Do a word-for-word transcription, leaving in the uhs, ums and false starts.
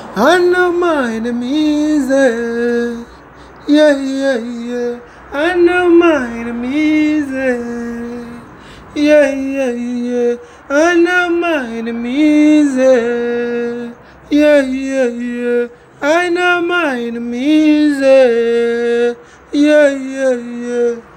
I know my enemies, eh. Yeah, yeah, yeah. I know my enemies, eh. Yeah, yeah, yeah. I know my enemies, eh. Yeah, yeah, yeah. I know my enemies, eh. Yeah, yeah, yeah.